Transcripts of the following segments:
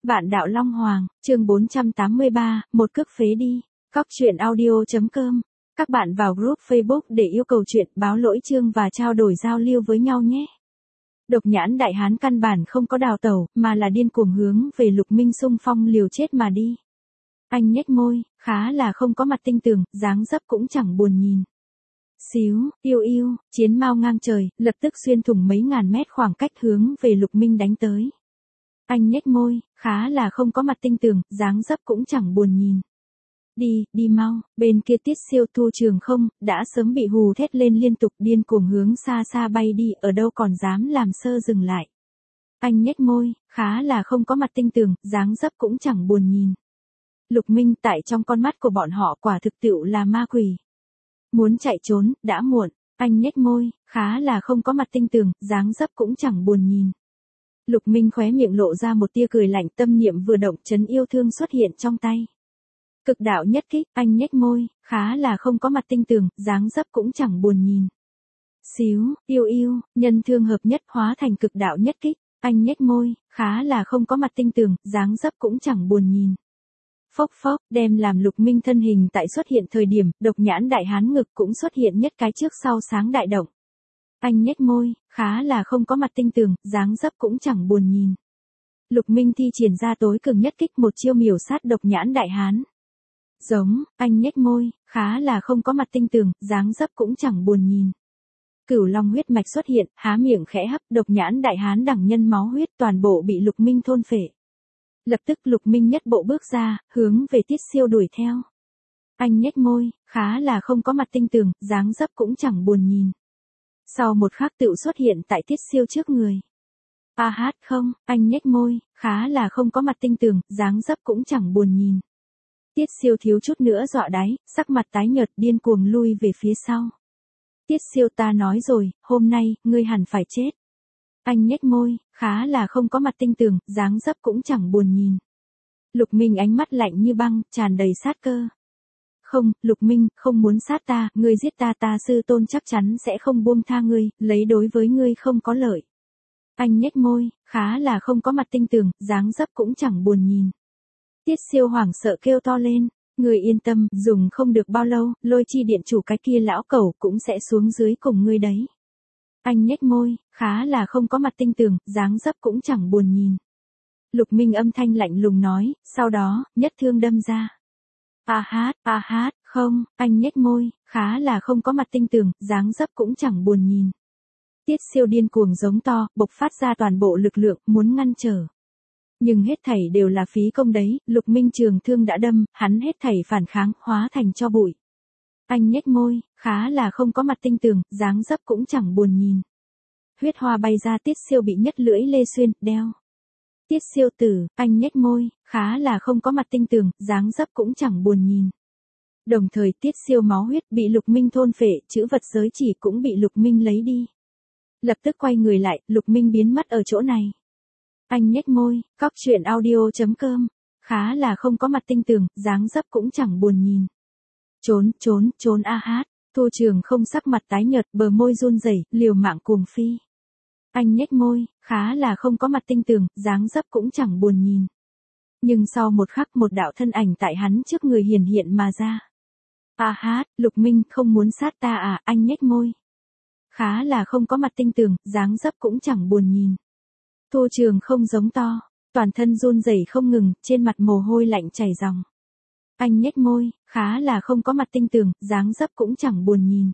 Vạn đạo Long Hoàng, chương 483, một cước phế đi. Cóc truyện audio.com. Các bạn vào group Facebook để yêu cầu chuyện, báo lỗi chương và trao đổi giao lưu với nhau nhé. Độc nhãn đại hán căn bản không có đào tẩu, mà là điên cuồng hướng về Lục Minh xung phong liều chết mà đi. Anh nhếch môi, khá là không có mặt tinh tường, dáng dấp cũng chẳng buồn nhìn. Xíu, yêu yêu, chiến mao ngang trời, lập tức xuyên thủng mấy ngàn mét khoảng cách hướng về Lục Minh đánh tới. Anh nhếch môi, khá là không có mặt tinh tường, dáng dấp cũng chẳng buồn nhìn. Đi mau, bên kia Tiết Siêu Thu Trường Không, đã sớm bị hù thét lên liên tục điên cuồng hướng xa xa bay đi, ở đâu còn dám làm sơ dừng lại. Anh nhếch môi, khá là không có mặt tinh tường, dáng dấp cũng chẳng buồn nhìn. Lục Minh tại trong con mắt của bọn họ quả thực tựu là ma quỷ. Muốn chạy trốn, đã muộn, anh nhếch môi, khá là không có mặt tinh tường, dáng dấp cũng chẳng buồn nhìn. Lục Minh khóe miệng lộ ra một tia cười lạnh, tâm niệm vừa động, trấn yêu thương xuất hiện trong tay. Cực đạo nhất kích, anh nhếch môi, khá là không có mặt tinh tường, dáng dấp cũng chẳng buồn nhìn. Xíu, yêu yêu, nhân thương hợp nhất hóa thành cực đạo nhất kích, anh nhếch môi, khá là không có mặt tinh tường, dáng dấp cũng chẳng buồn nhìn. Phốc phốc, đem làm Lục Minh thân hình tại xuất hiện thời điểm, độc nhãn đại hán ngực cũng xuất hiện nhất cái trước sau sáng đại động. Anh nhếch môi, khá là không có mặt tinh tường, dáng dấp cũng chẳng buồn nhìn. Lục Minh thi triển ra tối cường nhất kích, một chiêu miểu sát độc nhãn đại hán. Giống, anh nhếch môi, khá là không có mặt tinh tường, dáng dấp cũng chẳng buồn nhìn. Cửu Long huyết mạch xuất hiện, há miệng khẽ hấp, độc nhãn đại hán đẳng nhân máu huyết toàn bộ bị Lục Minh thôn phệ. Lập tức Lục Minh nhất bộ bước ra, hướng về Tiết Siêu đuổi theo. Anh nhếch môi, khá là không có mặt tinh tường, dáng dấp cũng chẳng buồn nhìn. Sau một khắc tựu xuất hiện tại Tiết Siêu trước người. Không, anh nhếch môi, khá là không có mặt tinh tường, dáng dấp cũng chẳng buồn nhìn. Tiết Siêu thiếu chút nữa dọa đáy, sắc mặt tái nhợt điên cuồng lui về phía sau. Tiết Siêu, ta nói rồi, hôm nay, ngươi hẳn phải chết. Anh nhếch môi, khá là không có mặt tinh tường, dáng dấp cũng chẳng buồn nhìn. Lục Minh ánh mắt lạnh như băng, tràn đầy sát cơ. Không, Lục Minh, không muốn sát ta, ngươi giết ta, ta sư tôn chắc chắn sẽ không buông tha ngươi, lấy đối với ngươi không có lợi. Anh nhếch môi, khá là không có mặt tinh tường, dáng dấp cũng chẳng buồn nhìn. Tiết Siêu hoảng sợ kêu to lên, ngươi yên tâm, dùng không được bao lâu, Lôi Chi điện chủ cái kia lão cẩu cũng sẽ xuống dưới cùng ngươi đấy. Anh nhếch môi, khá là không có mặt tinh tường, dáng dấp cũng chẳng buồn nhìn. Lục Minh âm thanh lạnh lùng nói, sau đó, nhất thương đâm ra. Không, anh nhếch môi, khá là không có mặt tinh tường, dáng dấp cũng chẳng buồn nhìn. Tiết Siêu điên cuồng giống to, bộc phát ra toàn bộ lực lượng, muốn ngăn trở. Nhưng hết thảy đều là phí công đấy, Lục Minh trường thương đã đâm, hắn hết thảy phản kháng, hóa thành tro bụi. Anh nhếch môi, khá là không có mặt tinh tường, dáng dấp cũng chẳng buồn nhìn. Huyết hoa bay ra, Tiết Siêu bị nhất lưỡi lê xuyên, đeo. Tiết Siêu tử, anh nhếch môi, khá là không có mặt tinh tường, dáng dấp cũng chẳng buồn nhìn. Đồng thời Tiết Siêu máu huyết bị Lục Minh thôn phệ, chữ vật giới chỉ cũng bị Lục Minh lấy đi. Lập tức quay người lại, Lục Minh biến mất ở chỗ này. Anh nhếch môi, cóc truyện audio.com, khá là không có mặt tinh tường, dáng dấp cũng chẳng buồn nhìn. Trốn Thu Trường Không sắc mặt tái nhợt, bờ môi run rẩy, liều mạng cuồng phi. Anh nhếch môi, khá là không có mặt tinh tường, dáng dấp cũng chẳng buồn nhìn. Nhưng sau một khắc một đạo thân ảnh tại hắn trước người hiển hiện mà ra. Lục Minh, không muốn sát ta à, anh nhếch môi. Khá là không có mặt tinh tường, dáng dấp cũng chẳng buồn nhìn. Thu Trường Không giống to, toàn thân run rẩy không ngừng, trên mặt mồ hôi lạnh chảy ròng. Anh nhếch môi, khá là không có mặt tinh tường, dáng dấp cũng chẳng buồn nhìn.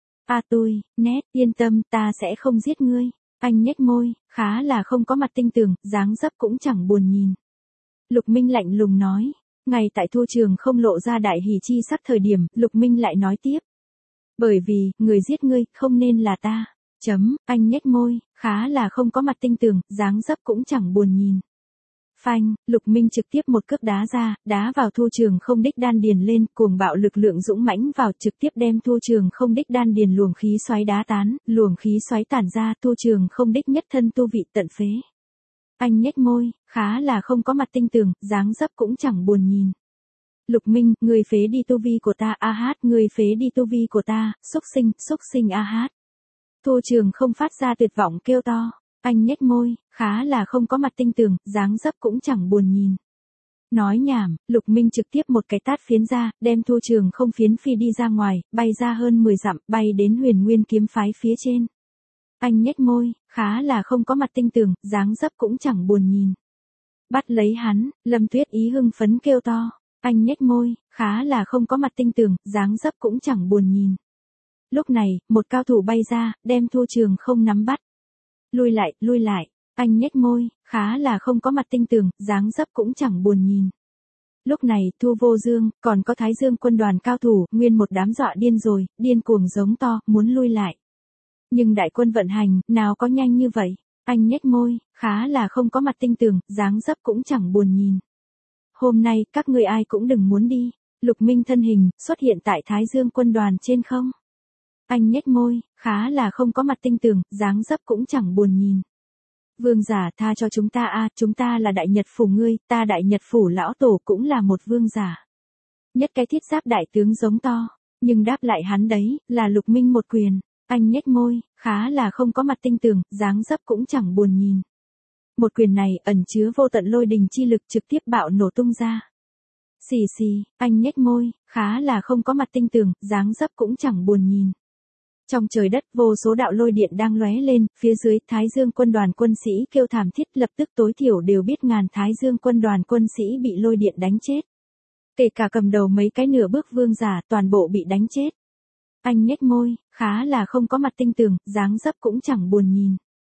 Yên tâm, ta sẽ không giết ngươi. Anh nhếch môi, khá là không có mặt tinh tường, dáng dấp cũng chẳng buồn nhìn. Lục Minh lạnh lùng nói, ngay tại Thu Trường Không lộ ra đại hỉ chi sắc thời điểm, Lục Minh lại nói tiếp. Bởi vì, người giết ngươi, không nên là ta. Anh nhếch môi, khá là không có mặt tinh tường, dáng dấp cũng chẳng buồn nhìn. Phanh, Lục Minh trực tiếp một cước đá ra, đá vào Thu Trường Không đích đan điền lên, cuồng bạo lực lượng dũng mãnh vào, trực tiếp đem Thu Trường Không đích đan điền luồng khí xoáy đá tán, luồng khí xoáy tản ra, Thu Trường Không đích nhất thân tu vị tận phế. Anh nhếch môi, khá là không có mặt tinh tường, dáng dấp cũng chẳng buồn nhìn. Lục Minh, người phế đi tu vi của ta, người phế đi tu vi của ta, xúc sinh, Thu Trường Không phát ra tuyệt vọng kêu to. Anh nhếch môi, khá là không có mặt tinh tường, dáng dấp cũng chẳng buồn nhìn. Nói nhảm, Lục Minh trực tiếp một cái tát phiến ra, đem Thu Trường Không phiến phi đi ra ngoài, bay ra hơn 10 dặm, bay đến Huyền Nguyên kiếm phái phía trên. Anh nhếch môi, khá là không có mặt tinh tường, dáng dấp cũng chẳng buồn nhìn. Bắt lấy hắn, Lâm Tuyết Ý hưng phấn kêu to. Anh nhếch môi, khá là không có mặt tinh tường, dáng dấp cũng chẳng buồn nhìn. Lúc này, một cao thủ bay ra, đem Thu Trường Không nắm bắt. Lui lại, anh nhếch môi, khá là không có mặt tinh tường, dáng dấp cũng chẳng buồn nhìn. Lúc này, Thu Vô Dương, còn có Thái Dương quân đoàn cao thủ, nguyên một đám dọa điên rồi, điên cuồng giống to, muốn lui lại. Nhưng đại quân vận hành, nào có nhanh như vậy. Anh nhếch môi, khá là không có mặt tinh tường, dáng dấp cũng chẳng buồn nhìn. Hôm nay, các ngươi ai cũng đừng muốn đi. Lục Minh thân hình, xuất hiện tại Thái Dương quân đoàn trên không. Anh nhếch môi, khá là không có mặt tinh tường, dáng dấp cũng chẳng buồn nhìn. Vương giả tha cho chúng ta a, chúng ta là Đại Nhật phủ ngươi, ta Đại Nhật phủ lão tổ cũng là một vương giả. Nhất cái thiết giáp đại tướng giống to, nhưng đáp lại hắn đấy, là Lục Minh một quyền. Anh nhếch môi, khá là không có mặt tinh tường, dáng dấp cũng chẳng buồn nhìn. Một quyền này ẩn chứa vô tận lôi đình chi lực trực tiếp bạo nổ tung ra. Xì xì, anh nhếch môi, khá là không có mặt tinh tường, dáng dấp cũng chẳng buồn nhìn. Trong trời đất vô số đạo lôi điện đang lóe lên, phía dưới Thái Dương quân đoàn quân sĩ kêu thảm thiết, lập tức tối thiểu đều biết ngàn Thái Dương quân đoàn quân sĩ bị lôi điện đánh chết. Kể cả cầm đầu mấy cái nửa bước vương giả toàn bộ bị đánh chết. Anh nhếch môi, khá là không có mặt tinh tường, dáng dấp cũng chẳng buồn nhìn.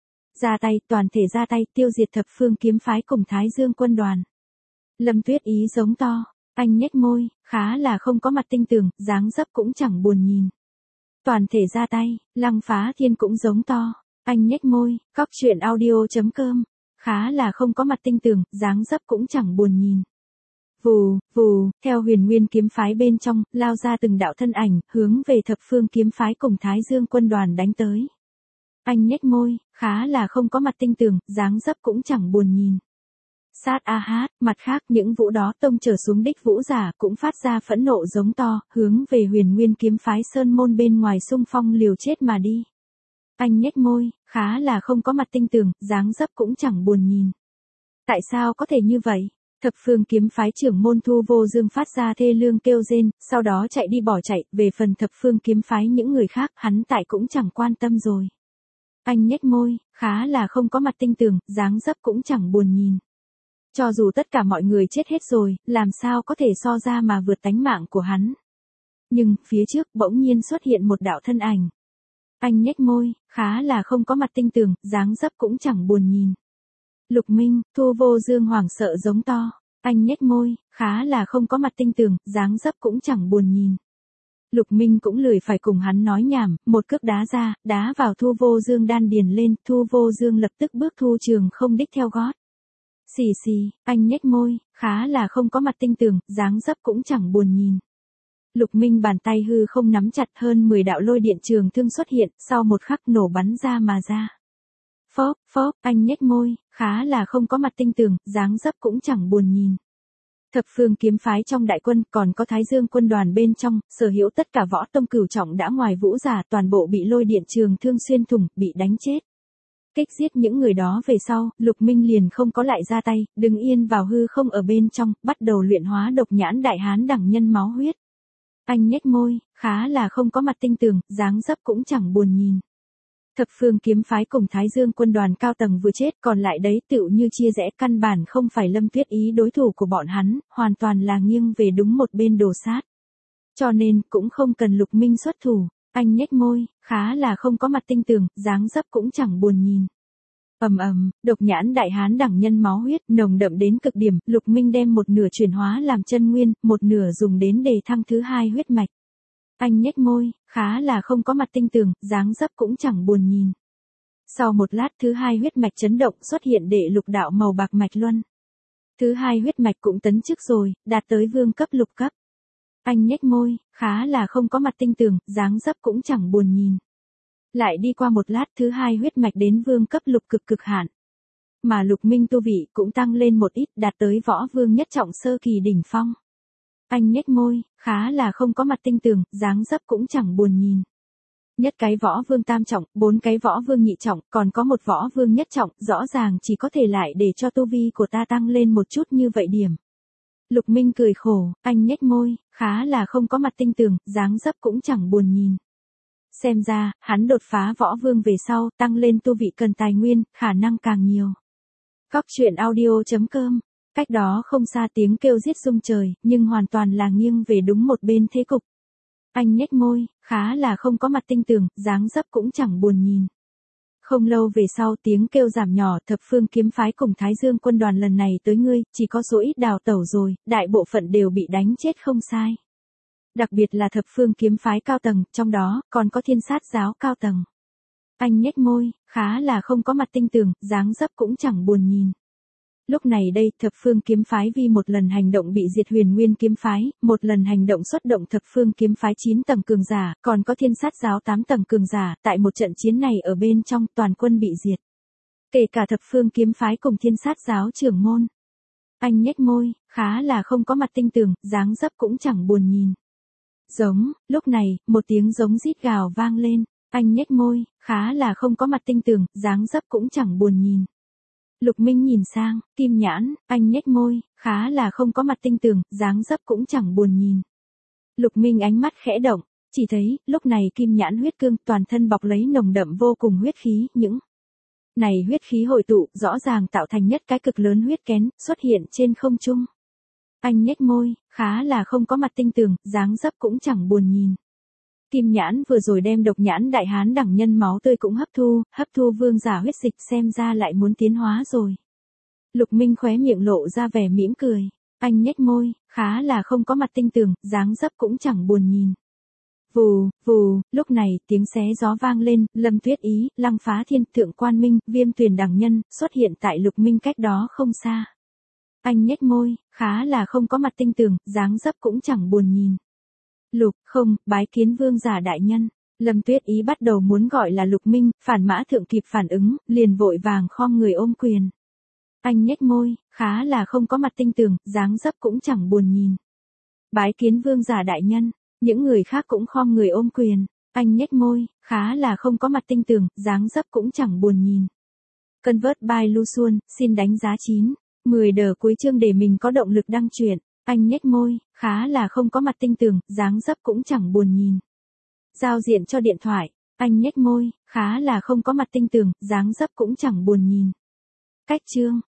Ra tay, toàn thể ra tay, tiêu diệt thập phương kiếm phái cùng Thái Dương quân đoàn. Lâm Tuyết Ý giống to, anh nhếch môi, khá là không có mặt tinh tường, dáng dấp cũng chẳng buồn nhìn. Toàn thể ra tay, Lăng Phá Thiên cũng giống to, anh nhếch môi, cóc truyện audio.com, khá là không có mặt tinh tường, dáng dấp cũng chẳng buồn nhìn. Vù, vù, theo Huyền Nguyên kiếm phái bên trong, lao ra từng đạo thân ảnh, hướng về thập phương kiếm phái cùng Thái Dương quân đoàn đánh tới. Anh nhếch môi, khá là không có mặt tinh tường, dáng dấp cũng chẳng buồn nhìn. Sát a hát, mặt khác những vũ đó tông trở xuống đích vũ giả cũng phát ra phẫn nộ giống to, hướng về Huyền Nguyên kiếm phái sơn môn bên ngoài xung phong liều chết mà đi. Anh nhếch môi, khá là không có mặt tinh tường, dáng dấp cũng chẳng buồn nhìn. Tại sao có thể như vậy? Thập phương kiếm phái trưởng môn Thu Vô Dương phát ra thê lương kêu rên, sau đó chạy đi bỏ chạy, về phần thập phương kiếm phái những người khác, hắn tại cũng chẳng quan tâm rồi. Anh nhếch môi, khá là không có mặt tinh tường, dáng dấp cũng chẳng buồn nhìn. Cho dù tất cả mọi người chết hết rồi, làm sao có thể so ra mà vượt tánh mạng của hắn. Nhưng, phía trước bỗng nhiên xuất hiện một đạo thân ảnh. Anh nhếch môi, khá là không có mặt tinh tường, dáng dấp cũng chẳng buồn nhìn. Lục Minh, Thu Vô Dương hoảng sợ giống to. Anh nhếch môi, khá là không có mặt tinh tường, dáng dấp cũng chẳng buồn nhìn. Lục Minh cũng lười phải cùng hắn nói nhảm, một cước đá ra, đá vào Thu Vô Dương đan điền lên, Thu Vô Dương lập tức bước Thu Trường Không đích theo gót. Xì xì, anh nhếch môi, khá là không có mặt tinh tường, dáng dấp cũng chẳng buồn nhìn. Lục Minh bàn tay hư không nắm chặt, hơn 10 đạo lôi điện trường thương xuất hiện, sau một khắc nổ bắn ra mà ra. Phóp, phóp, anh nhếch môi, khá là không có mặt tinh tường, dáng dấp cũng chẳng buồn nhìn. Thập phương kiếm phái trong đại quân, còn có Thái Dương quân đoàn bên trong, sở hữu tất cả võ tông cửu trọng đã ngoài vũ giả, toàn bộ bị lôi điện trường thương xuyên thủng, bị đánh chết. Kích giết những người đó về sau, Lục Minh liền không có lại ra tay, đứng yên vào hư không ở bên trong, bắt đầu luyện hóa độc nhãn đại hán đẳng nhân máu huyết. Anh nhếch môi, khá là không có mặt tinh tường, dáng dấp cũng chẳng buồn nhìn. Thập phương kiếm phái cùng Thái Dương quân đoàn cao tầng vừa chết, còn lại đấy tựu như chia rẽ, căn bản không phải Lâm Tuyết Ý đối thủ của bọn hắn, hoàn toàn là nghiêng về đúng một bên đổ sát. Cho nên, cũng không cần Lục Minh xuất thủ. Anh nhếch môi, khá là không có mặt tinh tường, dáng dấp cũng chẳng buồn nhìn. Độc nhãn đại hán đẳng nhân máu huyết, nồng đậm đến cực điểm, Lục Minh đem một nửa chuyển hóa làm chân nguyên, một nửa dùng đến đề thăng thứ hai huyết mạch. Anh nhếch môi, khá là không có mặt tinh tường, dáng dấp cũng chẳng buồn nhìn. Sau một lát thứ hai huyết mạch chấn động xuất hiện đệ lục đạo màu bạc mạch luân. Thứ hai huyết mạch cũng tấn chức rồi, đạt tới vương cấp lục cấp. Anh nhếch môi, khá là không có mặt tinh tường, dáng dấp cũng chẳng buồn nhìn. Lại đi qua một lát thứ hai huyết mạch đến vương cấp lục cực hạn. Mà Lục Minh tu vị cũng tăng lên một ít, đạt tới võ vương nhất trọng sơ kỳ đỉnh phong. Anh nhếch môi, khá là không có mặt tinh tường, dáng dấp cũng chẳng buồn nhìn. Nhất cái võ vương tam trọng, 4 cái võ vương nhị trọng, còn có một võ vương nhất trọng, rõ ràng chỉ có thể lại để cho tu vi của ta tăng lên một chút như vậy điểm. Lục Minh cười khổ, anh nhếch môi, khá là không có mặt tinh tường, dáng dấp cũng chẳng buồn nhìn. Xem ra, hắn đột phá võ vương về sau, tăng lên tu vị cần tài nguyên, khả năng càng nhiều. Cóc truyện audio.com. Cách đó không xa tiếng kêu giết rung trời, nhưng hoàn toàn là nghiêng về đúng một bên thế cục. Anh nhếch môi, khá là không có mặt tinh tường, dáng dấp cũng chẳng buồn nhìn. Không lâu về sau tiếng kêu giảm nhỏ, Thập Phương kiếm phái cùng Thái Dương quân đoàn lần này tới ngươi, chỉ có số ít đào tẩu rồi, đại bộ phận đều bị đánh chết không sai. Đặc biệt là Thập Phương kiếm phái cao tầng, trong đó, còn có Thiên Sát giáo cao tầng. Anh nhếch môi, khá là không có mặt tinh tường, dáng dấp cũng chẳng buồn nhìn. Lúc này đây, Thập Phương kiếm phái vì một lần hành động bị diệt Huyền Nguyên kiếm phái, một lần hành động xuất động Thập Phương kiếm phái 9 tầng cường giả, còn có Thiên Sát giáo 8 tầng cường giả, tại một trận chiến này ở bên trong toàn quân bị diệt. Kể cả Thập Phương kiếm phái cùng Thiên Sát giáo trưởng môn. Anh nhếch môi, khá là không có mặt tinh tường, dáng dấp cũng chẳng buồn nhìn. Giống, lúc này, một tiếng giống rít gào vang lên, anh nhếch môi, khá là không có mặt tinh tường, dáng dấp cũng chẳng buồn nhìn. Lục Minh nhìn sang, Kim Nhãn, anh nhếch môi, khá là không có mặt tinh tường, dáng dấp cũng chẳng buồn nhìn. Lục Minh ánh mắt khẽ động, chỉ thấy, lúc này Kim Nhãn huyết cương toàn thân bọc lấy nồng đậm vô cùng huyết khí, những này huyết khí hội tụ, rõ ràng tạo thành nhất cái cực lớn huyết kén, xuất hiện trên không trung. Anh nhếch môi, khá là không có mặt tinh tường, dáng dấp cũng chẳng buồn nhìn. Kim Nhãn vừa rồi đem độc nhãn đại hán đẳng nhân máu tươi cũng hấp thu vương giả huyết dịch xem ra lại muốn tiến hóa rồi. Lục Minh khóe miệng lộ ra vẻ mỉm cười. Anh nhếch môi, khá là không có mặt tinh tường, dáng dấp cũng chẳng buồn nhìn. Vù, vù, lúc này tiếng xé gió vang lên, Lâm Tuyết Ý, Lăng Phá Thiên, Thượng Quan Minh, Viêm Tuyền đẳng nhân, xuất hiện tại Lục Minh cách đó không xa. Anh nhếch môi, khá là không có mặt tinh tường, dáng dấp cũng chẳng buồn nhìn. Lục, không, bái kiến vương giả đại nhân. Lâm Tuyết Ý bắt đầu muốn gọi là Lục Minh, Phản Mã Thượng kịp phản ứng, liền vội vàng khom người ôm quyền. Anh nhếch môi, khá là không có mặt tinh tường, dáng dấp cũng chẳng buồn nhìn. Bái kiến vương giả đại nhân, những người khác cũng khom người ôm quyền. Anh nhếch môi, khá là không có mặt tinh tường, dáng dấp cũng chẳng buồn nhìn. Convert by Lu Xuân, xin đánh giá 9. 10 đờ cuối chương để mình có động lực đăng truyện. Anh nhếch môi, khá là không có mặt tinh tường, dáng dấp cũng chẳng buồn nhìn. Giao diện cho điện thoại. Anh nhếch môi, khá là không có mặt tinh tường, dáng dấp cũng chẳng buồn nhìn. Cách chương.